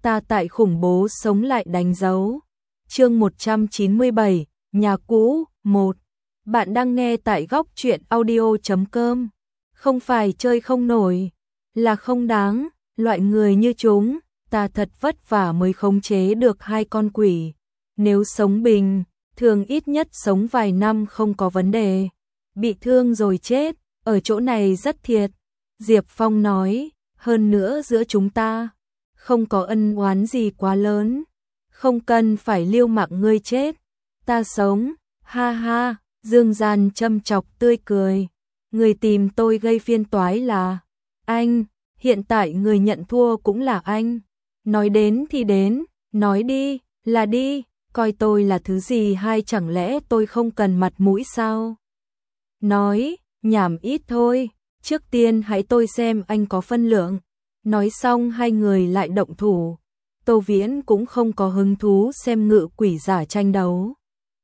ta tại khủng bố sống lại đánh dấu. Chương 197, nhà cũ, 1. Bạn đang nghe tại góc truyện audio.com. Không phải chơi không nổi, là không đáng, loại người như chúng, ta thật vất vả mới khống chế được hai con quỷ. Nếu sống bình, thường ít nhất sống vài năm không có vấn đề. Bị thương rồi chết, ở chỗ này rất thiệt. Diệp Phong nói, hơn nữa giữa chúng ta không có ân oán gì quá lớn, không cần phải liêu mạng ngươi chết, ta sống, ha ha. Dương Gian châm chọc tươi cười, người tìm tôi gây phiền toái là anh, hiện tại người nhận thua cũng là anh. Nói đến thì đến, nói đi, là đi, coi tôi là thứ gì hay chẳng lẽ tôi không cần mặt mũi sao? Nói, nhảm ít thôi, trước tiên hãy tôi xem anh có phân lượng. Nói xong hai người lại động thủ. Tô Viễn cũng không có hứng thú xem ngự quỷ giả tranh đấu.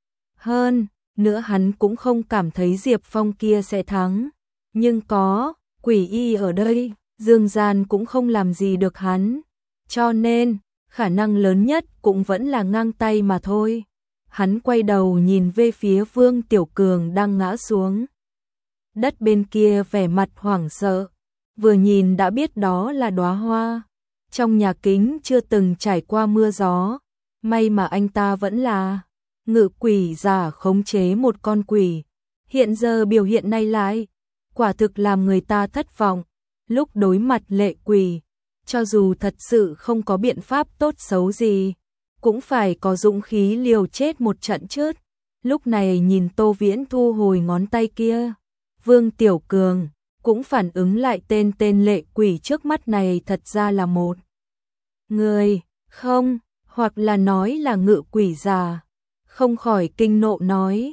Hơn nữa hắn cũng không cảm thấy Diệp Phong kia sẽ thắng. Nhưng có quỷ y ở đây, Dương Gian cũng không làm gì được hắn. Cho nên, khả năng lớn nhất cũng vẫn là ngang tay mà thôi. Hắn quay đầu nhìn về phía Vương Tiểu Cường đang ngã xuống đất bên kia, vẻ mặt hoảng sợ. Vừa nhìn đã biết đó là đóa hoa. Trong nhà kính chưa từng trải qua mưa gió. May mà anh ta vẫn là ngự quỷ giả khống chế một con quỷ. Hiện giờ biểu hiện này lại, quả thực làm người ta thất vọng. Lúc đối mặt lệ quỷ, cho dù thật sự không có biện pháp tốt xấu gì, cũng phải có dũng khí liều chết một trận chứ. Lúc này nhìn Tô Viễn thu hồi ngón tay kia, Vương Tiểu Cường cũng phản ứng lại tên lệ quỷ trước mắt này thật ra là một người, không, hoặc là nói là ngự quỷ già. Không khỏi kinh nộ nói,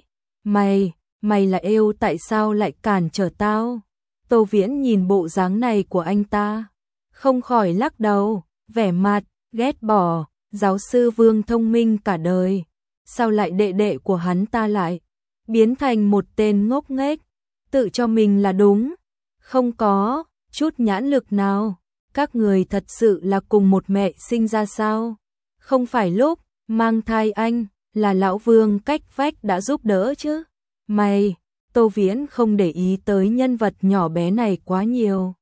mày là êu, tại sao lại cản trở tao? Tô Viễn nhìn bộ dáng này của anh ta, không khỏi lắc đầu, vẻ mặt ghét bỏ. Giáo sư Vương thông minh cả đời, sao lại đệ đệ của hắn ta lại biến thành một tên ngốc nghếch, tự cho mình là đúng, không có chút nhãn lực nào. Các người thật sự là cùng một mẹ sinh ra sao? Không phải lúc mang thai anh là lão Vương cách vách đã giúp đỡ chứ? Tô Viễn không để ý tới nhân vật nhỏ bé này quá nhiều.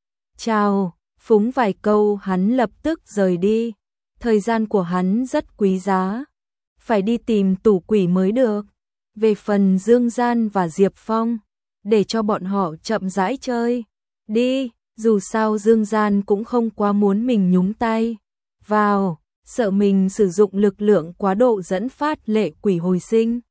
Chào, phúng vài câu hắn lập tức rời đi. Thời gian của hắn rất quý giá, phải đi tìm tủ quỷ mới được. Về phần Dương Gian và Diệp Phong, để cho bọn họ chậm rãi chơi đi, dù sao Dương Gian cũng không quá muốn mình nhúng tay vào, sợ mình sử dụng lực lượng quá độ dẫn phát lệ quỷ hồi sinh.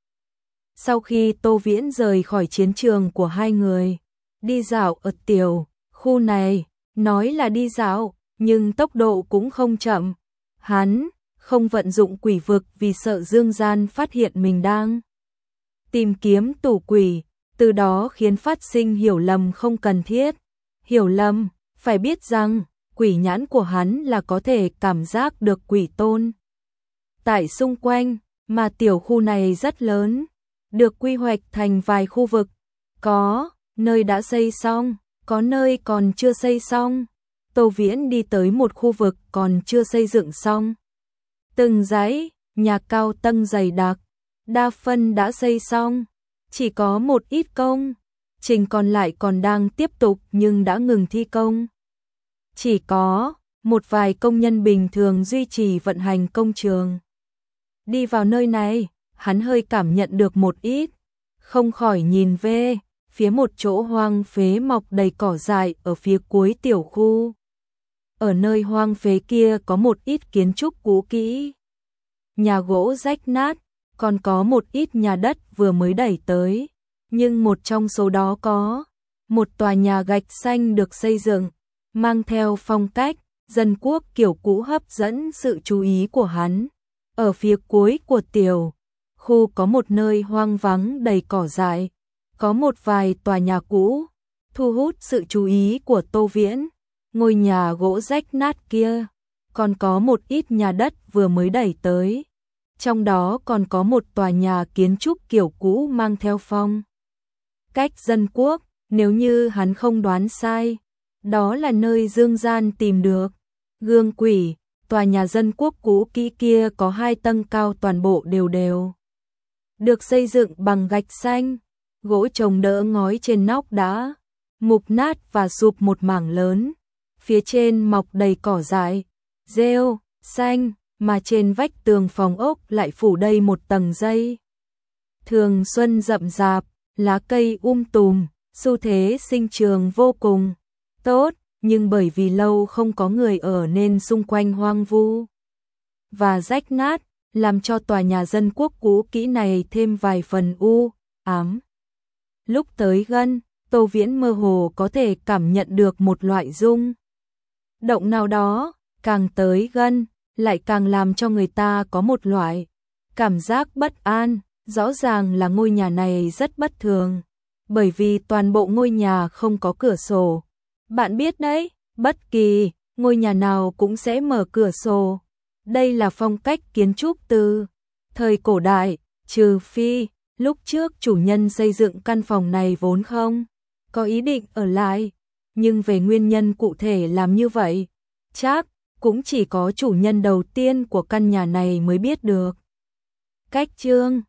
Sau khi Tô Viễn rời khỏi chiến trường của hai người, đi dạo ở tiểu khu này, nói là đi dạo, nhưng tốc độ cũng không chậm. Hắn không vận dụng quỷ vực vì sợ Dương Gian phát hiện mình đang tìm kiếm tủ quỷ, từ đó khiến phát sinh hiểu lầm không cần thiết. Hiểu lầm, phải biết rằng quỷ nhãn của hắn là có thể cảm giác được quỷ tôn tại xung quanh, mà tiểu khu này rất lớn, được quy hoạch thành vài khu vực, có nơi đã xây xong, có nơi còn chưa xây xong. Tô Viễn đi tới một khu vực còn chưa xây dựng xong. Từng dãy nhà cao tầng dày đặc, đa phân đã xây xong, chỉ có một ít công trình còn lại còn đang tiếp tục nhưng đã ngừng thi công. Chỉ có một vài công nhân bình thường duy trì vận hành công trường. Đi vào nơi này, hắn hơi cảm nhận được một ít, không khỏi nhìn về phía một chỗ hoang phế mọc đầy cỏ dại ở phía cuối tiểu khu. Ở nơi hoang phế kia có một ít kiến trúc cũ kỹ, nhà gỗ rách nát, còn có một ít nhà đất vừa mới đẩy tới, nhưng một trong số đó có một tòa nhà gạch xanh được xây dựng, mang theo phong cách dân quốc kiểu cũ hấp dẫn sự chú ý của hắn. Ở phía cuối của tiểu khu có một nơi hoang vắng đầy cỏ dại, có một vài tòa nhà cũ, thu hút sự chú ý của Tô Viễn. Ngôi nhà gỗ rách nát kia, còn có một ít nhà đất vừa mới đẩy tới. Trong đó còn có một tòa nhà kiến trúc kiểu cũ mang theo phong cách dân quốc, nếu như hắn không đoán sai, đó là nơi Dương Gian tìm được gương quỷ. tòa nhà dân quốc cũ kỹ kia có 2 tầng cao, toàn bộ đều được xây dựng bằng gạch xanh, gỗ trồng đỡ ngói trên nóc đá mục nát và sụp một mảng lớn, phía trên mọc đầy cỏ dại, rêu, xanh, mà trên vách tường phòng ốc lại phủ đầy một tầng dây thường xuân rậm rạp, lá cây tùm, xu thế sinh trường vô cùng tốt, nhưng bởi vì lâu không có người ở nên xung quanh hoang vu và rách nát, làm cho tòa nhà dân quốc cũ kỹ này thêm vài phần ám. Lúc tới gần, Tô Viễn mơ hồ có thể cảm nhận được một loại rung động nào đó, càng tới gần, lại càng làm cho người ta có một loại cảm giác bất an. Rõ ràng là ngôi nhà này rất bất thường, bởi vì toàn bộ ngôi nhà không có cửa sổ. Bạn biết đấy, bất kỳ ngôi nhà nào cũng sẽ mở cửa sổ. Đây là phong cách kiến trúc từ thời cổ đại, trừ phi lúc trước chủ nhân xây dựng căn phòng này vốn không có ý định ở lại, nhưng về nguyên nhân cụ thể làm như vậy, chắc cũng chỉ có chủ nhân đầu tiên của căn nhà này mới biết được. Cách chương